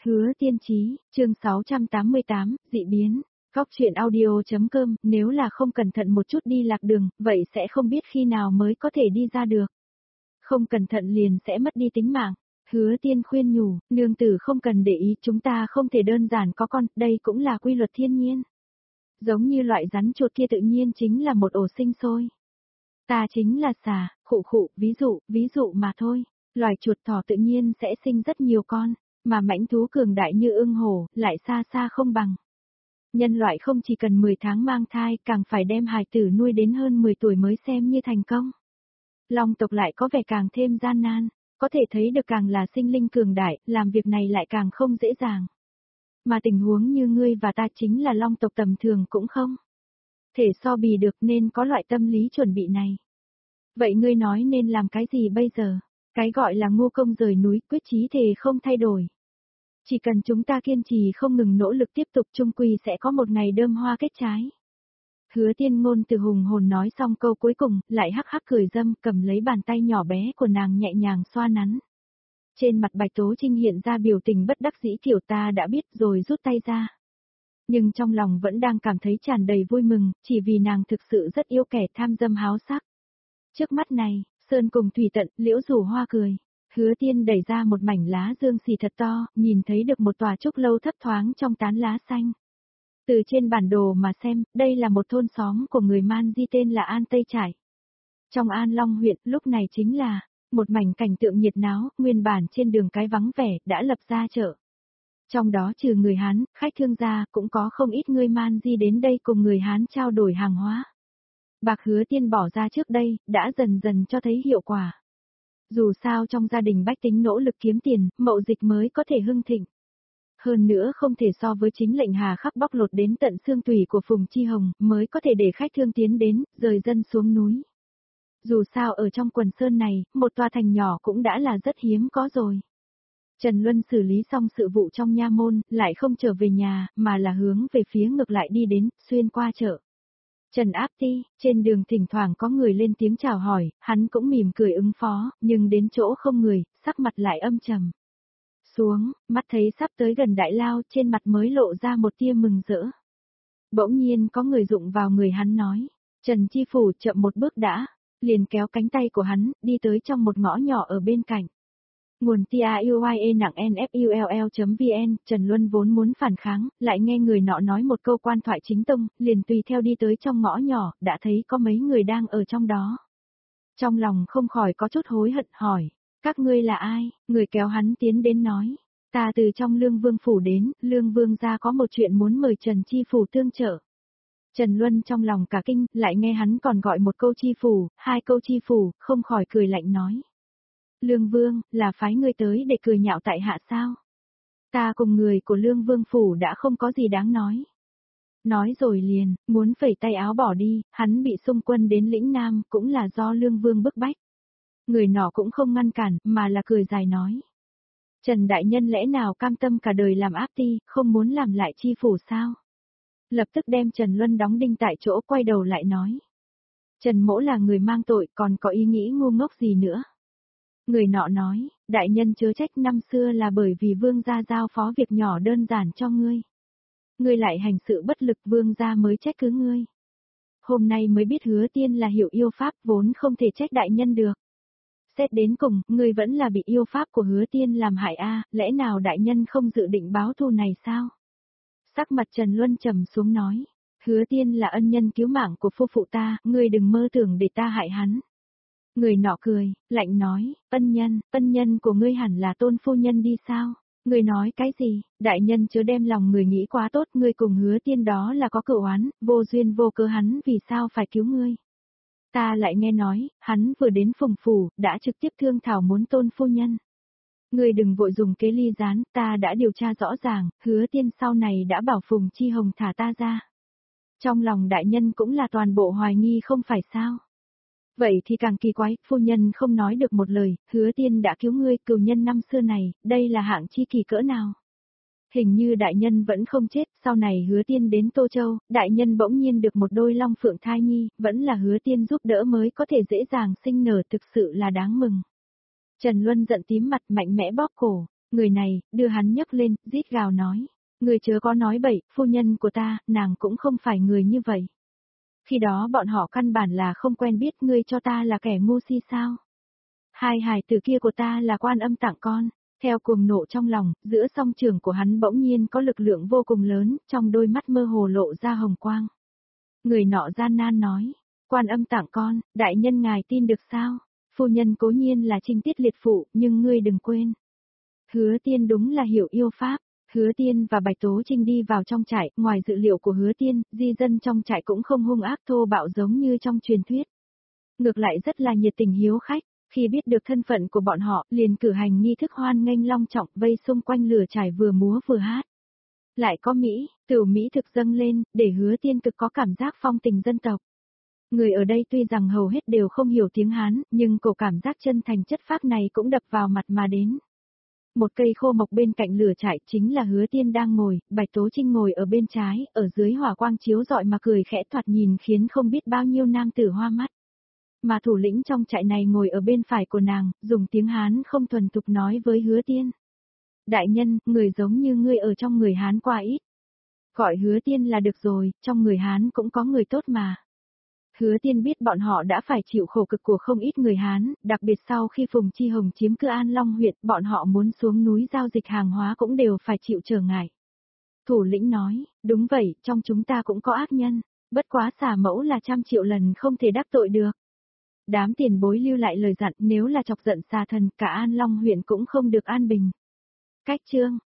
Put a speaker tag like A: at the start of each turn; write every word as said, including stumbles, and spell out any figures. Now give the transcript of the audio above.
A: Hứa Tiên Chí, chương sáu trăm tám mươi tám, dị biến. Góc truyện audio.com, nếu là không cẩn thận một chút đi lạc đường, vậy sẽ không biết khi nào mới có thể đi ra được. Không cẩn thận liền sẽ mất đi tính mạng. Hứa Tiên khuyên nhủ, nương tử không cần để ý, chúng ta không thể đơn giản có con, đây cũng là quy luật thiên nhiên. Giống như loại rắn chuột kia tự nhiên chính là một ổ sinh sôi. Ta chính là xà, khụ khụ, ví dụ, ví dụ mà thôi. Loài chuột thỏ tự nhiên sẽ sinh rất nhiều con, mà mãnh thú cường đại như ưng hổ, lại xa xa không bằng. Nhân loại không chỉ cần mười tháng mang thai, càng phải đem hài tử nuôi đến hơn mười tuổi mới xem như thành công. Long tộc lại có vẻ càng thêm gian nan, có thể thấy được càng là sinh linh cường đại, làm việc này lại càng không dễ dàng. Mà tình huống như ngươi và ta chính là long tộc tầm thường cũng không thể so bì được, nên có loại tâm lý chuẩn bị này. Vậy ngươi nói nên làm cái gì bây giờ? Cái gọi là ngu công rời núi, quyết chí thề không thay đổi. Chỉ cần chúng ta kiên trì không ngừng nỗ lực tiếp tục, chung quy sẽ có một ngày đơm hoa kết trái. Hứa Tiên ngôn từ hùng hồn nói xong câu cuối cùng, lại hắc hắc cười dâm, cầm lấy bàn tay nhỏ bé của nàng nhẹ nhàng xoa nắn. Trên mặt Bạch Tố Trinh hiện ra biểu tình bất đắc dĩ kiểu ta đã biết rồi, rút tay ra. Nhưng trong lòng vẫn đang cảm thấy tràn đầy vui mừng, chỉ vì nàng thực sự rất yêu kẻ tham dâm háo sắc. Trước mắt này, sơn cùng thủy tận, liễu rủ hoa cười. Hứa Tiên đẩy ra một mảnh lá dương xì thật to, nhìn thấy được một tòa trúc lâu thấp thoáng trong tán lá xanh. Từ trên bản đồ mà xem, đây là một thôn xóm của người Man Di tên là An Tây Trải. Trong An Long huyện, lúc này chính là một mảnh cảnh tượng nhiệt náo, nguyên bản trên đường cái vắng vẻ, đã lập ra chợ. Trong đó trừ người Hán, khách thương gia, cũng có không ít người Man Di đến đây cùng người Hán trao đổi hàng hóa. Bạc Hứa Tiên bỏ ra trước đây, đã dần dần cho thấy hiệu quả. Dù sao trong gia đình bách tính nỗ lực kiếm tiền, mậu dịch mới có thể hưng thịnh. Hơn nữa không thể so với chính lệnh hà khắc bóc lột đến tận xương tủy của Phùng Chi Hồng, mới có thể để khách thương tiến đến, rời dân xuống núi. Dù sao ở trong quần sơn này, một tòa thành nhỏ cũng đã là rất hiếm có rồi. Trần Luân xử lý xong sự vụ trong nha môn, lại không trở về nhà, mà là hướng về phía ngược lại đi đến, xuyên qua chợ. Trần Áp Ti, trên đường thỉnh thoảng có người lên tiếng chào hỏi, hắn cũng mỉm cười ứng phó, nhưng đến chỗ không người, sắc mặt lại âm trầm. Xuống, mắt thấy sắp tới gần đại lao, trên mặt mới lộ ra một tia mừng rỡ. Bỗng nhiên có người đụng vào người hắn nói, Trần Chi Phủ chậm một bước đã, liền kéo cánh tay của hắn, đi tới trong một ngõ nhỏ ở bên cạnh. Nguồn T A U Y E nặng N F U L L chấm V N, Trần Luân vốn muốn phản kháng, lại nghe người nọ nói một câu quan thoại chính tông, liền tùy theo đi tới trong ngõ nhỏ, đã thấy có mấy người đang ở trong đó. Trong lòng không khỏi có chút hối hận hỏi, các ngươi là ai? Người kéo hắn tiến đến nói, ta từ trong Lương Vương Phủ đến, Lương Vương gia có một chuyện muốn mời Trần Chi Phủ tương trợ. Trần Luân trong lòng cả kinh, lại nghe hắn còn gọi một câu Chi Phủ, hai câu Chi Phủ, không khỏi cười lạnh nói. Lương Vương, là phái ngươi tới để cười nhạo tại hạ sao? Ta cùng người của Lương Vương Phủ đã không có gì đáng nói. Nói rồi liền, muốn phẩy tay áo bỏ đi, hắn bị xung quân đến lĩnh Nam, cũng là do Lương Vương bức bách. Người nọ cũng không ngăn cản, mà là cười dài nói. Trần Đại Nhân lẽ nào cam tâm cả đời làm áp ti, không muốn làm lại Chi Phủ sao? Lập tức đem Trần Luân đóng đinh tại chỗ, quay đầu lại nói. Trần Mỗ là người mang tội, còn có ý nghĩ ngu ngốc gì nữa? Người nọ nói, đại nhân chớ trách, năm xưa là bởi vì vương gia giao phó việc nhỏ đơn giản cho ngươi. Ngươi lại hành sự bất lực, vương gia mới trách cứ ngươi. Hôm nay mới biết Hứa Tiên là hiểu yêu pháp, vốn không thể trách đại nhân được. Xét đến cùng, ngươi vẫn là bị yêu pháp của Hứa Tiên làm hại a, lẽ nào đại nhân không dự định báo thù này sao? Sắc mặt Trần Luân trầm xuống nói, Hứa Tiên là ân nhân cứu mạng của phu phụ ta, ngươi đừng mơ tưởng để ta hại hắn. Người nọ cười, lạnh nói, ân nhân, ân nhân của ngươi hẳn là Tôn phu nhân đi sao? Ngươi nói cái gì? Đại nhân chớ đem lòng người nghĩ quá tốt, ngươi cùng Hứa Tiên đó là có cửu oán, vô duyên vô cớ hắn vì sao phải cứu ngươi? Ta lại nghe nói, hắn vừa đến Phùng Phủ, đã trực tiếp thương thảo muốn Tôn phu nhân. Ngươi đừng vội dùng kế ly gián, ta đã điều tra rõ ràng, Hứa Tiên sau này đã bảo Phùng Chi Hồng thả ta ra. Trong lòng đại nhân cũng là toàn bộ hoài nghi không phải sao? Vậy thì càng kỳ quái, phu nhân không nói được một lời, Hứa Tiên đã cứu ngươi, cừu nhân năm xưa này, đây là hạng chi kỳ cỡ nào? Hình như đại nhân vẫn không chết, sau này Hứa Tiên đến Tô Châu, đại nhân bỗng nhiên được một đôi long phượng thai nhi, vẫn là Hứa Tiên giúp đỡ mới có thể dễ dàng sinh nở, thực sự là đáng mừng. Trần Luân giận tím mặt, mạnh mẽ bóp cổ, Người này, đưa hắn nhấc lên, rít gào nói. Người chớ có nói bậy, phu nhân của ta, nàng cũng không phải người như vậy. Khi đó bọn họ căn bản là không quen biết ngươi cho ta là kẻ ngu si sao. Hai hài tử kia của ta là Quan Âm tặng con. Theo cuồng nộ trong lòng, giữa song trường của hắn bỗng nhiên có lực lượng vô cùng lớn, trong đôi mắt mơ hồ lộ ra hồng quang. Người nọ gian nan nói, Quan Âm tặng con, đại nhân ngài tin được sao? Phu nhân cố nhiên là trinh tiết liệt phụ, nhưng ngươi đừng quên. Hứa Tiên đúng là hiểu yêu pháp. Hứa Tiên và Bạch Tố Trinh đi vào trong trại, ngoài dự liệu của Hứa Tiên, di dân trong trại cũng không hung ác thô bạo giống như trong truyền thuyết. Ngược lại rất là nhiệt tình hiếu khách, khi biết được thân phận của bọn họ, liền cử hành nghi thức hoan nghênh long trọng vây xung quanh lửa trại vừa múa vừa hát. Lại có Mỹ, tửu Mỹ thực dâng lên, để Hứa Tiên cực có cảm giác phong tình dân tộc. Người ở đây tuy rằng hầu hết đều không hiểu tiếng Hán, nhưng cổ cảm giác chân thành chất phác này cũng đập vào mặt mà đến. Một cây khô mộc bên cạnh lửa trại chính là Hứa Tiên đang ngồi, Bạch Tố Trinh ngồi ở bên trái, ở dưới hỏa quang chiếu rọi mà cười khẽ thoạt nhìn khiến không biết bao nhiêu nam tử hoa mắt. Mà thủ lĩnh trong trại này ngồi ở bên phải của nàng, dùng tiếng Hán không thuần thục nói với Hứa Tiên. Đại nhân, người giống như ngươi ở trong người Hán qua ít. Gọi Hứa Tiên là được rồi, trong người Hán cũng có người tốt mà. Hứa Tiên biết bọn họ đã phải chịu khổ cực của không ít người Hán, đặc biệt sau khi Phùng Chi Hồng chiếm cứ An Long huyện, bọn họ muốn xuống núi giao dịch hàng hóa cũng đều phải chịu trở ngại. Thủ lĩnh nói, đúng vậy, trong chúng ta cũng có ác nhân, bất quá xả mẫu là trăm triệu lần không thể đắc tội được. Đám tiền bối lưu lại lời dặn, nếu là chọc giận xà thần, cả An Long huyện cũng không được an bình. Cách chương